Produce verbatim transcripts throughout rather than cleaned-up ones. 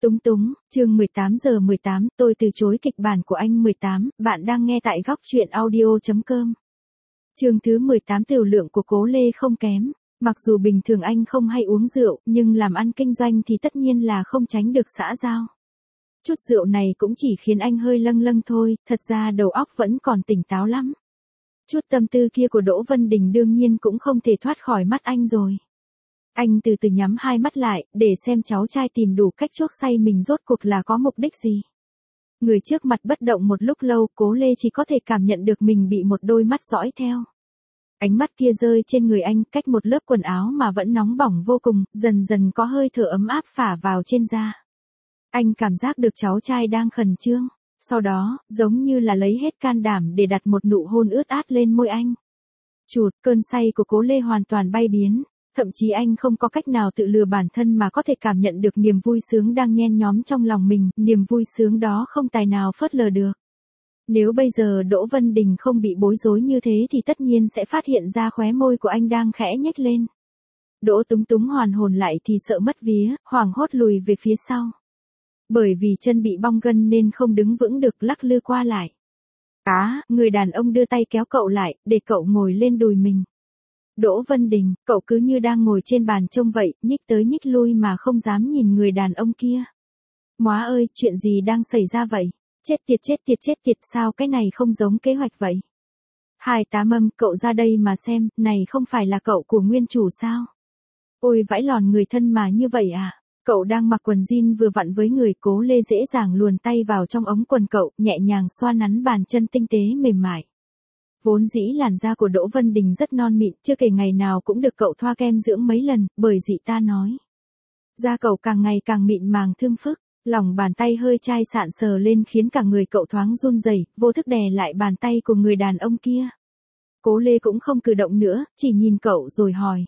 Túng túng, chương mười tám giờ mười tám, tôi từ chối kịch bản của anh mười tám, bạn đang nghe tại góc truyện audio chấm com. Chương thứ mười tám, tiểu lượng của Cố Lê không kém. Mặc dù bình thường anh không hay uống rượu, nhưng làm ăn kinh doanh thì tất nhiên là không tránh được xã giao. Chút rượu này cũng chỉ khiến anh hơi lâng lâng thôi, thật ra đầu óc vẫn còn tỉnh táo lắm. Chút tâm tư kia của Đỗ Vân Đình đương nhiên cũng không thể thoát khỏi mắt anh rồi. Anh từ từ nhắm hai mắt lại, để xem cháu trai tìm đủ cách chuốc say mình rốt cuộc là có mục đích gì. Người trước mặt bất động một lúc lâu, Cố Lê chỉ có thể cảm nhận được mình bị một đôi mắt dõi theo. Ánh mắt kia rơi trên người anh, cách một lớp quần áo mà vẫn nóng bỏng vô cùng, dần dần có hơi thở ấm áp phả vào trên da. Anh cảm giác được cháu trai đang khẩn trương, sau đó, giống như là lấy hết can đảm để đặt một nụ hôn ướt át lên môi anh. Chụt, cơn say của Cố Lê hoàn toàn bay biến. Thậm chí anh không có cách nào tự lừa bản thân mà có thể cảm nhận được niềm vui sướng đang nhen nhóm trong lòng mình, niềm vui sướng đó không tài nào phớt lờ được. Nếu bây giờ Đỗ Vân Đình không bị bối rối như thế thì tất nhiên sẽ phát hiện ra khóe môi của anh đang khẽ nhếch lên. Đỗ Túng Túng hoàn hồn lại thì sợ mất vía, hoảng hốt lùi về phía sau. Bởi vì chân bị bong gân nên không đứng vững được, lắc lư qua lại. Á, người đàn ông đưa tay kéo cậu lại, để cậu ngồi lên đùi mình. Đỗ Vân Đình, cậu cứ như đang ngồi trên bàn trông vậy, nhích tới nhích lui mà không dám nhìn người đàn ông kia. Móa ơi, chuyện gì đang xảy ra vậy? Chết tiệt chết tiệt chết tiệt, sao cái này không giống kế hoạch vậy? Hai tá mâm, cậu ra đây mà xem, này không phải là cậu của nguyên chủ sao? Ôi vãi lòn người thân mà như vậy à? Cậu đang mặc quần jean vừa vặn với người. Cố Lê dễ dàng luồn tay vào trong ống quần cậu, nhẹ nhàng xoa nắn bàn chân tinh tế mềm mại. Vốn dĩ làn da của Đỗ Vân Đình rất non mịn, chưa kể ngày nào cũng được cậu thoa kem dưỡng mấy lần, bởi dị ta nói. Da cậu càng ngày càng mịn màng thương phức, lòng bàn tay hơi chai sạn sờ lên khiến cả người cậu thoáng run rẩy, vô thức đè lại bàn tay của người đàn ông kia. Cố Lê cũng không cử động nữa, chỉ nhìn cậu rồi hỏi.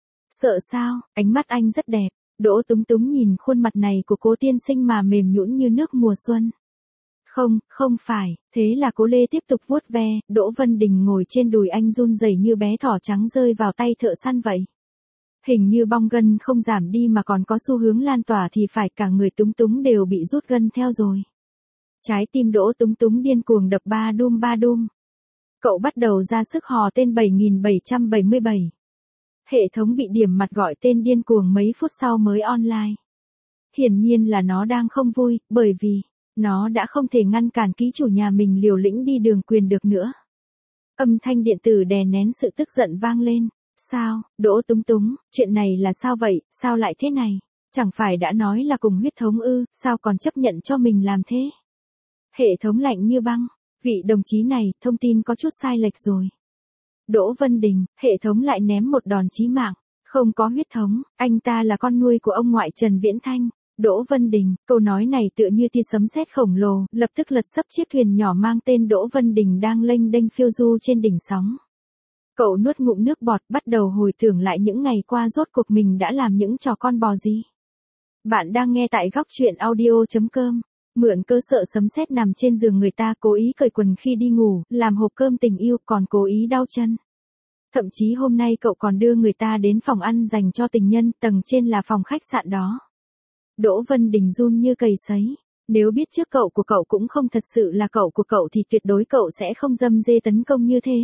Sợ sao? Ánh mắt anh rất đẹp. Đỗ Túng Túng nhìn khuôn mặt này của Cố tiên sinh mà mềm nhũn như nước mùa xuân. Không, không phải, thế là Cố Lê tiếp tục vuốt ve, Đỗ Vân Đình ngồi trên đùi anh run rẩy như bé thỏ trắng rơi vào tay thợ săn vậy. Hình như bong gân không giảm đi mà còn có xu hướng lan tỏa thì phải, cả người Túng Túng đều bị rút gân theo rồi. Trái tim Đỗ Túng Túng điên cuồng đập ba đum ba đum. Cậu bắt đầu ra sức hò tên bảy nghìn bảy trăm bảy mươi bảy. Hệ thống bị điểm mặt gọi tên điên cuồng mấy phút sau mới online. Hiển nhiên là nó đang không vui, bởi vì nó đã không thể ngăn cản ký chủ nhà mình liều lĩnh đi đường quyền được nữa. Âm thanh điện tử đè nén sự tức giận vang lên. Sao, Đỗ Túng Túng, chuyện này là sao vậy, sao lại thế này? Chẳng phải đã nói là cùng huyết thống ư, sao còn chấp nhận cho mình làm thế? Hệ thống lạnh như băng. Vị đồng chí này, thông tin có chút sai lệch rồi. Đỗ Vân Đình, hệ thống lại ném một đòn chí mạng. Không có huyết thống, anh ta là con nuôi của ông ngoại Trần Viễn Thanh. Đỗ Vân Đình, câu nói này tựa như tia sấm sét khổng lồ, lập tức lật sấp chiếc thuyền nhỏ mang tên Đỗ Vân Đình đang lênh đênh phiêu du trên đỉnh sóng. Cậu nuốt ngụm nước bọt, bắt đầu hồi tưởng lại những ngày qua rốt cuộc mình đã làm những trò con bò gì. Bạn đang nghe tại góc truyện audio chấm com. Mượn cơ sợ sấm sét nằm trên giường người ta, cố ý cởi quần khi đi ngủ, làm hộp cơm tình yêu, còn cố ý đau chân. Thậm chí hôm nay cậu còn đưa người ta đến phòng ăn dành cho tình nhân, tầng trên là phòng khách sạn đó. Đỗ Vân Đình run như cầy sấy. Nếu biết trước cậu của cậu cũng không thật sự là cậu của cậu thì tuyệt đối cậu sẽ không dâm dê tấn công như thế.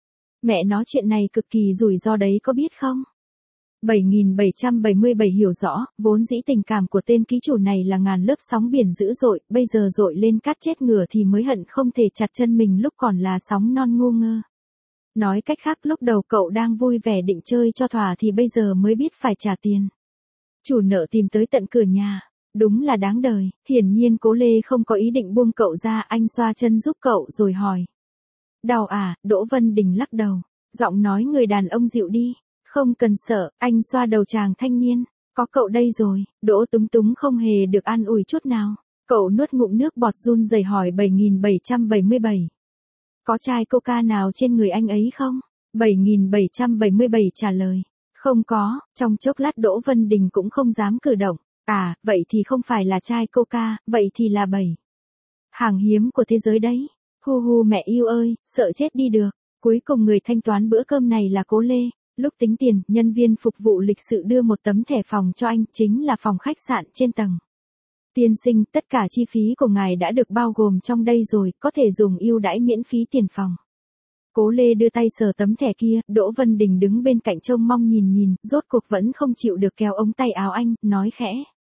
Mẹ nói chuyện này cực kỳ rủi ro đấy có biết không? bảy nghìn bảy trăm bảy mươi bảy hiểu rõ, vốn dĩ tình cảm của tên ký chủ này là ngàn lớp sóng biển dữ dội, bây giờ dội lên cát chết ngửa thì mới hận không thể chặt chân mình lúc còn là sóng non ngu ngơ. Nói cách khác, lúc đầu cậu đang vui vẻ định chơi cho thỏa thì bây giờ mới biết phải trả tiền. Chủ nợ tìm tới tận cửa nhà. Đúng là đáng đời. Hiển nhiên Cố Lê không có ý định buông cậu ra, anh xoa chân giúp cậu rồi hỏi. Đau à? Đỗ Vân Đình lắc đầu. Giọng nói người đàn ông dịu đi. Không cần sợ, anh xoa đầu chàng thanh niên. Có cậu đây rồi. Đỗ Túng Túng không hề được an ủi chút nào. Cậu nuốt ngụm nước bọt run rẩy hỏi bảy nghìn bảy trăm bảy mươi bảy. Có chai coca nào trên người anh ấy không? bảy nghìn bảy trăm bảy mươi bảy trả lời. Không có. Trong chốc lát Đỗ Vân Đình cũng không dám cử động. À, vậy thì không phải là chai coca, vậy thì là bảy. Hàng hiếm của thế giới đấy. Hu hu mẹ yêu ơi, sợ chết đi được. Cuối cùng người thanh toán bữa cơm này là Cố Lê. Lúc tính tiền, nhân viên phục vụ lịch sự đưa một tấm thẻ phòng cho anh, chính là phòng khách sạn trên tầng. Tiên sinh, tất cả chi phí của ngài đã được bao gồm trong đây rồi, có thể dùng ưu đãi miễn phí tiền phòng. Cố Lê đưa tay sờ tấm thẻ kia, Đỗ Vân Đình đứng bên cạnh trông mong nhìn nhìn, rốt cuộc vẫn không chịu được kéo ống tay áo anh, nói khẽ.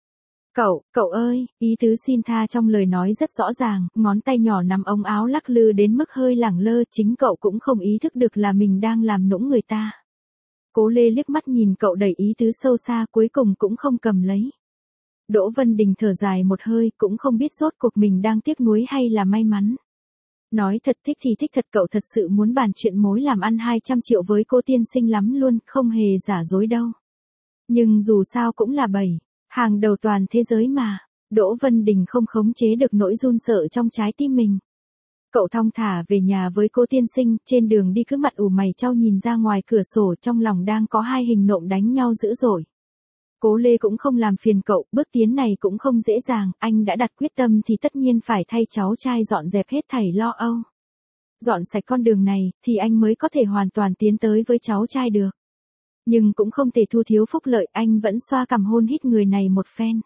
Cậu, cậu ơi, ý tứ xin tha trong lời nói rất rõ ràng, ngón tay nhỏ nắm ống áo lắc lư đến mức hơi lẳng lơ, chính cậu cũng không ý thức được là mình đang làm nũng người ta. Cố Lê liếc mắt nhìn cậu đầy ý tứ sâu xa, cuối cùng cũng không cầm lấy. Đỗ Vân Đình thở dài một hơi, cũng không biết rốt cuộc mình đang tiếc nuối hay là may mắn. Nói thật thích thì thích thật, cậu thật sự muốn bàn chuyện mối làm ăn hai trăm triệu với cô tiên sinh lắm luôn, không hề giả dối đâu. Nhưng dù sao cũng là bảy, hàng đầu toàn thế giới mà. Đỗ Vân Đình không khống chế được nỗi run sợ trong trái tim mình. Cậu thong thả về nhà với cô tiên sinh, trên đường đi cứ mặt ủ mày chau nhìn ra ngoài cửa sổ, trong lòng đang có hai hình nộm đánh nhau dữ dội. Cố Lê cũng không làm phiền cậu, bước tiến này cũng không dễ dàng, anh đã đặt quyết tâm thì tất nhiên phải thay cháu trai dọn dẹp hết thảy lo âu. Dọn sạch con đường này, thì anh mới có thể hoàn toàn tiến tới với cháu trai được. Nhưng cũng không thể thu thiếu phúc lợi, anh vẫn xoa cằm hôn hít người này một phen.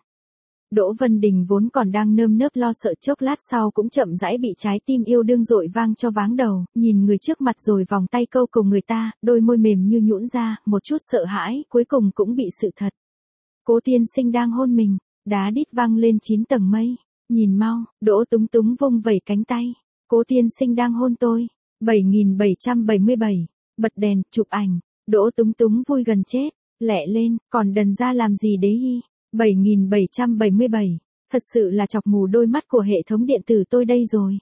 Đỗ Vân Đình vốn còn đang nơm nớp lo sợ, chốc lát sau cũng chậm rãi bị trái tim yêu đương dội vang cho váng đầu, nhìn người trước mặt rồi vòng tay câu cầu người ta, đôi môi mềm như nhũn ra, một chút sợ hãi, cuối cùng cũng bị sự thật. Cố tiên sinh đang hôn mình, đá đít vang lên chín tầng mây, nhìn mau, Đỗ Túng Túng vung vẩy cánh tay, cố tiên sinh đang hôn tôi, bảy nghìn bảy trăm bảy mươi bảy, bật đèn, chụp ảnh, Đỗ Túng Túng vui gần chết, lẹ lên, còn đần ra làm gì đấy y, bảy nghìn bảy trăm bảy mươi bảy, thật sự là chọc mù đôi mắt của hệ thống điện tử tôi đây rồi.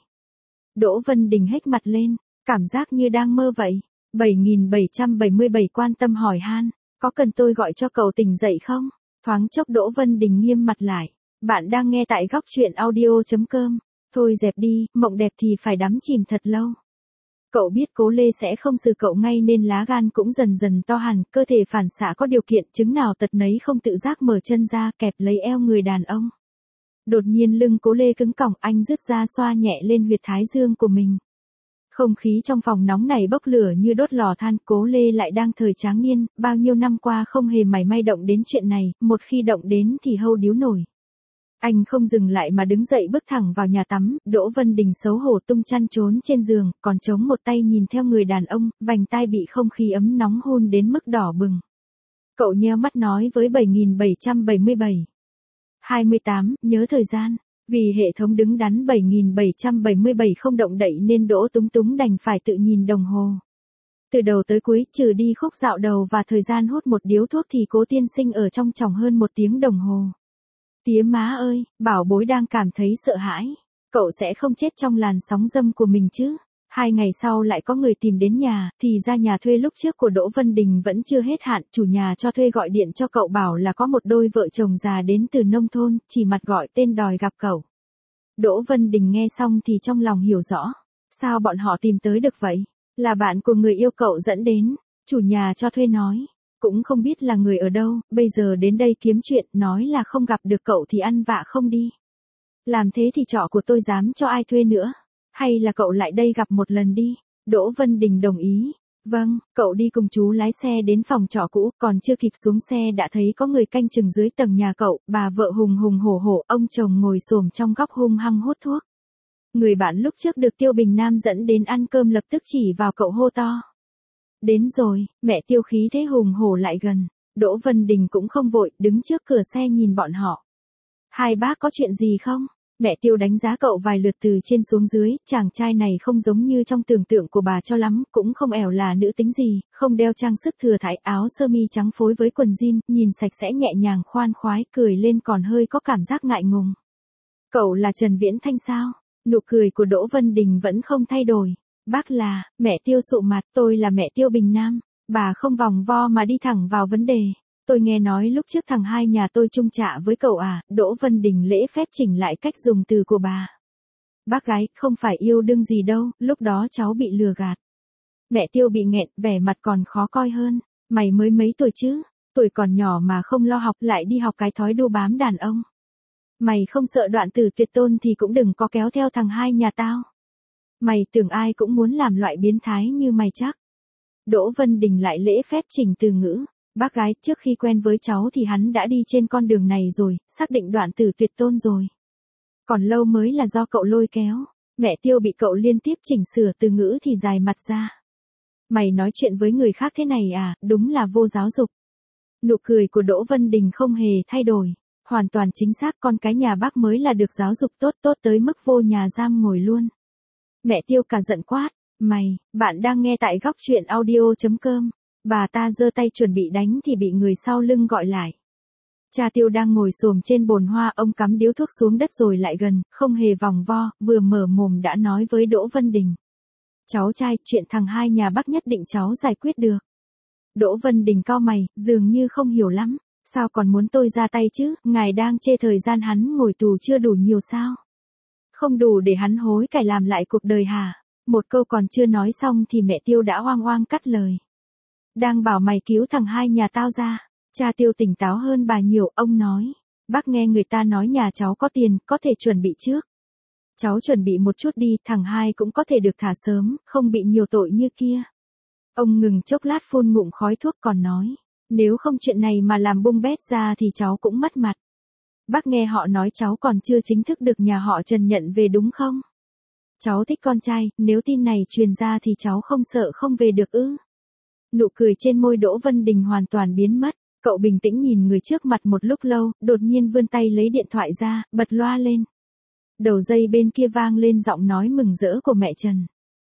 Đỗ Vân Đình hếch mặt lên, cảm giác như đang mơ vậy, bảy nghìn bảy trăm bảy mươi bảy quan tâm hỏi han, có cần tôi gọi cho cậu tỉnh dậy không? Thoáng chốc Đỗ Vân Đình nghiêm mặt lại, bạn đang nghe tại góc truyện audio chấm com, thôi dẹp đi, mộng đẹp thì phải đắm chìm thật lâu. Cậu biết Cố Lê sẽ không xử cậu ngay nên lá gan cũng dần dần to hẳn, cơ thể phản xạ có điều kiện, chứng nào tật nấy không tự giác mở chân ra kẹp lấy eo người đàn ông. Đột nhiên lưng Cố Lê cứng cỏng, anh rứt ra xoa nhẹ lên huyệt thái dương của mình. Không khí trong phòng nóng này bốc lửa như đốt lò than, Cố Lê lại đang thời tráng niên, bao nhiêu năm qua không hề mảy may động đến chuyện này, một khi động đến thì hâu điếu nổi. Anh không dừng lại mà đứng dậy bước thẳng vào nhà tắm, Đỗ Vân Đình xấu hổ tung chăn trốn trên giường, còn chống một tay nhìn theo người đàn ông, vành tai bị không khí ấm nóng hôn đến mức đỏ bừng. Cậu nheo mắt nói với bảy nghìn bảy trăm bảy mươi bảy. hai mươi tám, nhớ thời gian. Vì hệ thống đứng đắn bảy nghìn bảy trăm bảy mươi bảy không động đậy nên Đỗ Túng Túng đành phải tự nhìn đồng hồ. Từ đầu tới cuối, trừ đi khúc dạo đầu và thời gian hút một điếu thuốc thì Cố tiên sinh ở trong tròng hơn một tiếng đồng hồ. Tía má ơi, bảo bối đang cảm thấy sợ hãi. Cậu sẽ không chết trong làn sóng dâm của mình chứ? Hai ngày sau lại có người tìm đến nhà, thì ra nhà thuê lúc trước của Đỗ Vân Đình vẫn chưa hết hạn, chủ nhà cho thuê gọi điện cho cậu bảo là có một đôi vợ chồng già đến từ nông thôn, chỉ mặt gọi tên đòi gặp cậu. Đỗ Vân Đình nghe xong thì trong lòng hiểu rõ, sao bọn họ tìm tới được vậy? Là bạn của người yêu cậu dẫn đến, chủ nhà cho thuê nói, cũng không biết là người ở đâu, bây giờ đến đây kiếm chuyện, nói là không gặp được cậu thì ăn vạ không đi. Làm thế thì trọ của tôi dám cho ai thuê nữa? Hay là cậu lại đây gặp một lần đi? Đỗ Vân Đình đồng ý. Vâng, cậu đi cùng chú lái xe đến phòng trọ cũ, còn chưa kịp xuống xe đã thấy có người canh chừng dưới tầng nhà cậu, bà vợ hùng hùng hổ hổ, ông chồng ngồi xổm trong góc hung hăng hút thuốc. Người bạn lúc trước được Tiêu Bình Nam dẫn đến ăn cơm lập tức chỉ vào cậu hô to. Đến rồi, mẹ Tiêu khí thế hùng hổ lại gần. Đỗ Vân Đình cũng không vội, đứng trước cửa xe nhìn bọn họ. Hai bác có chuyện gì không? Mẹ Tiêu đánh giá cậu vài lượt từ trên xuống dưới, chàng trai này không giống như trong tưởng tượng của bà cho lắm, cũng không ẻo là nữ tính gì, không đeo trang sức thừa thãi, áo sơ mi trắng phối với quần jean, nhìn sạch sẽ nhẹ nhàng khoan khoái, cười lên còn hơi có cảm giác ngại ngùng. Cậu là Trần Viễn Thanh sao? Nụ cười của Đỗ Vân Đình vẫn không thay đổi. Bác là, mẹ Tiêu sụ mặt, tôi là mẹ Tiêu Bình Nam. Bà không vòng vo mà đi thẳng vào vấn đề. Tôi nghe nói lúc trước thằng hai nhà tôi chung trạ với cậu à, Đỗ Vân Đình lễ phép chỉnh lại cách dùng từ của bà. Bác gái, không phải yêu đương gì đâu, lúc đó cháu bị lừa gạt. Mẹ Tiêu bị nghẹn, vẻ mặt còn khó coi hơn. Mày mới mấy tuổi chứ, tuổi còn nhỏ mà không lo học lại đi học cái thói đua bám đàn ông. Mày không sợ đoạn tử tuyệt tôn thì cũng đừng có kéo theo thằng hai nhà tao. Mày tưởng ai cũng muốn làm loại biến thái như mày chắc. Đỗ Vân Đình lại lễ phép chỉnh từ ngữ. Bác gái, trước khi quen với cháu thì hắn đã đi trên con đường này rồi, xác định đoạn tử tuyệt tôn rồi. Còn lâu mới là do cậu lôi kéo. Mẹ Tiêu bị cậu liên tiếp chỉnh sửa từ ngữ thì dài mặt ra. Mày nói chuyện với người khác thế này à, đúng là vô giáo dục. Nụ cười của Đỗ Vân Đình không hề thay đổi. Hoàn toàn chính xác, con cái nhà bác mới là được giáo dục tốt tốt tới mức vô nhà giam ngồi luôn. Mẹ Tiêu cả giận quát. Mày, bạn đang nghe tại góc truyện audio.com. Bà ta giơ tay chuẩn bị đánh thì bị người sau lưng gọi lại. Cha Tiêu đang ngồi xổm trên bồn hoa, ông cắm điếu thuốc xuống đất rồi lại gần, không hề vòng vo, vừa mở mồm đã nói với Đỗ Vân Đình. Cháu trai, chuyện thằng hai nhà bác nhất định cháu giải quyết được. Đỗ Vân Đình cau mày, dường như không hiểu lắm. Sao còn muốn tôi ra tay chứ, ngài đang chê thời gian hắn ngồi tù chưa đủ nhiều sao? Không đủ để hắn hối cải làm lại cuộc đời hả? Một câu còn chưa nói xong thì mẹ Tiêu đã oang oang cắt lời. Đang bảo mày cứu thằng hai nhà tao ra. Cha Tiêu tỉnh táo hơn bà nhiều, ông nói. Bác nghe người ta nói nhà cháu có tiền, có thể chuẩn bị trước. Cháu chuẩn bị một chút đi, thằng hai cũng có thể được thả sớm, không bị nhiều tội như kia. Ông ngừng chốc lát phun ngụm khói thuốc còn nói. Nếu không chuyện này mà làm bung bét ra thì cháu cũng mất mặt. Bác nghe họ nói cháu còn chưa chính thức được nhà họ Trần nhận về đúng không? Cháu thích con trai, nếu tin này truyền ra thì cháu không sợ không về được ư? Nụ cười trên môi Đỗ Vân Đình hoàn toàn biến mất. Cậu bình tĩnh nhìn người trước mặt một lúc lâu, đột nhiên vươn tay lấy điện thoại ra, bật loa lên. Đầu dây bên kia vang lên giọng nói mừng rỡ của mẹ Trần.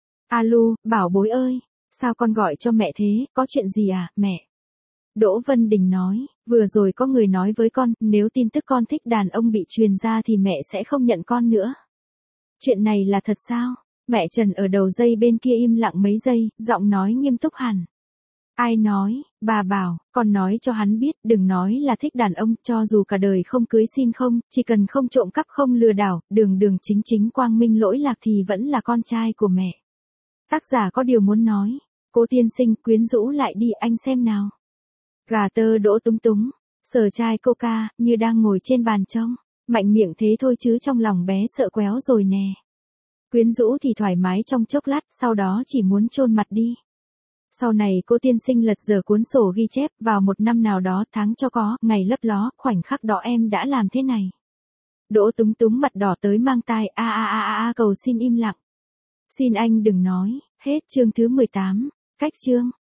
Alo, bảo bối ơi, sao con gọi cho mẹ thế, có chuyện gì à, mẹ? Đỗ Vân Đình nói, vừa rồi có người nói với con, nếu tin tức con thích đàn ông bị truyền ra thì mẹ sẽ không nhận con nữa. Chuyện này là thật sao? Mẹ Trần ở đầu dây bên kia im lặng mấy giây, giọng nói nghiêm túc hẳn. Ai nói, bà bảo, con nói cho hắn biết, đừng nói là thích đàn ông, cho dù cả đời không cưới xin không, chỉ cần không trộm cắp không lừa đảo, đường đường chính chính quang minh lỗi lạc thì vẫn là con trai của mẹ. Tác giả có điều muốn nói, cô tiên sinh quyến rũ lại đi anh xem nào. Gà tơ Đỗ túng túng, sờ chai coca, như đang ngồi trên bàn trông, mạnh miệng thế thôi chứ trong lòng bé sợ quéo rồi nè. Quyến rũ thì thoải mái trong chốc lát, sau đó chỉ muốn chôn mặt đi. Sau này cô tiên sinh lật dở cuốn sổ ghi chép, vào một năm nào đó tháng cho có, ngày lấp ló, khoảnh khắc đó em đã làm thế này. Đỗ túng túng mặt đỏ tới mang tai, a a a a a cầu xin im lặng. Xin anh đừng nói, hết chương thứ mười tám, cách chương.